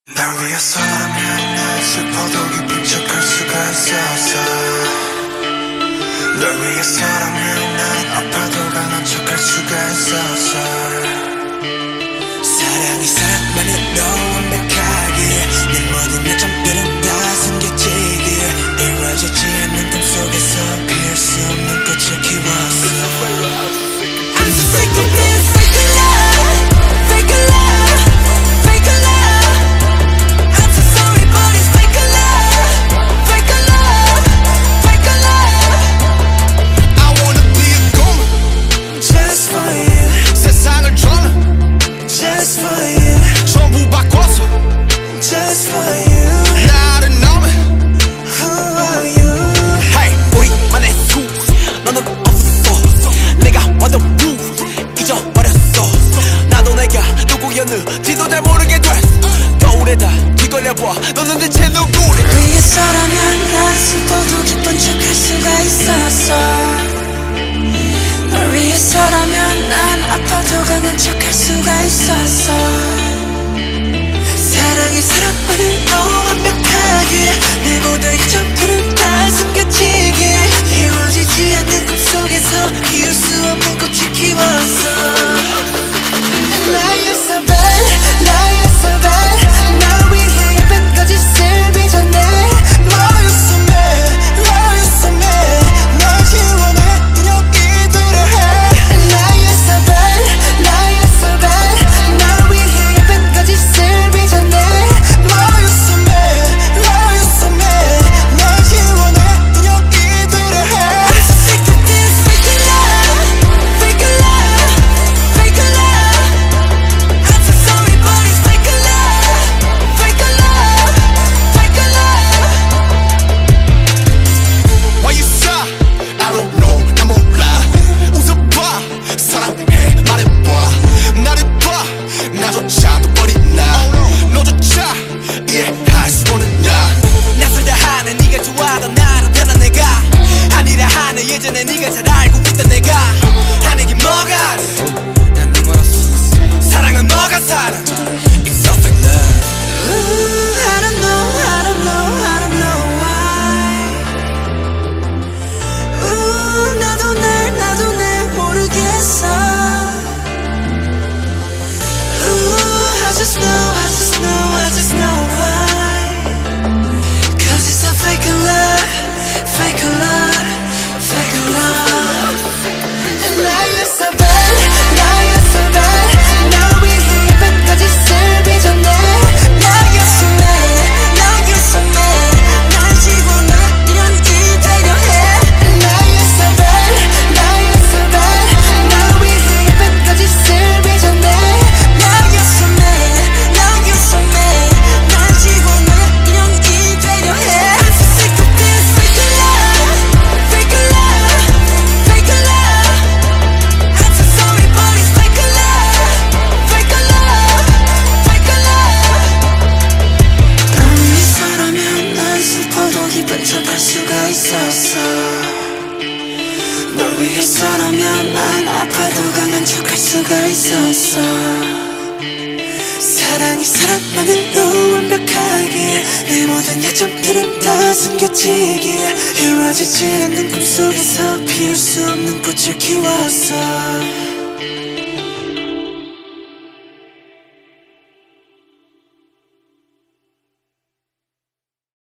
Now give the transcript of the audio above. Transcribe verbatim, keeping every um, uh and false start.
날 위해서라면 난 슬퍼도 기쁜 척할 수가 있었어. 널 위해서라면 난 아파도 강한 척할 수가 있었어. 사랑이 사랑만으로 완벽하게 내 모든 약점들은 다 숨겨지게 이루어지지 않는 꿈속에서 피울 수 없는 꽃을 키웠어. I'm so sick of this fake love, fake love, fake love. I'm so sorry but it's fake love, fake love, fake love. I wanna be a goner Just for you, 세상을 drown just for you, 전부 바꿔서 just for you. 나를 넘어 Who are you? Hey 우리만의 수 너는 없어 내가 완전 루 잊어버렸어 나도 내가 누구였는지도 잘 모르게 됐어 거울에다 뒤걸려봐 너는 대체 누구래 위해서라면 난 슬퍼도 기쁜 척할 수가 있었어. 널 위해서라면 난 아파도 강한 척할 수가 있었어. 사랑이 사랑만으로 완벽하게 내 모든 약점들은 다 숨겨지게 이루어지지 않는 꿈속에서 피울 수 없는 꽃을 키웠어. Lying so bad, lying so bad. 날 위해 예쁜 거짓을 빚어내. Lying so mad, lying so mad. 널 지워내 그냥 이대로 해. Lying so bad, lying so bad. 날 위해 예쁜 거짓을 빚어내. Lying so mad, lying so mad. 널 지워내 그냥 이대로 해. I'm so sick of this fake love, fake love, fake love. I'm so sorry but it's fake love, fake love, fake love. Why you shy? I don't know 나 몰라 웃어봐 사랑해 말해봐 나를 봐 나조차도 버린 나 너조차 이해할 수 없는 나 낯설다 하는 네가 좋아하던 나로 변한 내가 아니라 하는 예전에 네가 잘 알고 있던 내가 하는 게 뭐가 난네 멀었어 사랑은 너가 살아 It's so fake love Ooh, I don't know, I don't know, I don't know why. Ooh, 나도 날, 나도 날 모르겠어. Ooh, I just know, I just know, I just know why. Cause it's a fake love, fake love, fake love. And now you're so bad, now you're so bad. 날 위해 예쁜 거짓을 빚어내. Now you're so mad, now you're so mad. 날 지워내 이런 이대로 해. Now you're so bad, now you're so bad. 날 위해 예쁜 거짓을 빚어내. Now you're so mad, now you're so mad. 날 지워내 이런 이대로 해. I'm so sick of this fake love, fake love, fake love. I'm so sorry but it's fake love, fake love, fake love. 널 위해서라면 난 슬퍼도 기쁜 척할 수가 있었어. 널 위해서라면 난 아파도 강한 척할 수가 있었어. 사랑이 사랑만으로 완벽하게 내 모든 약점들은 다 숨겨지게 이루어지지 않는 꿈속에서 피울 수 없는 꽃을 키웠어.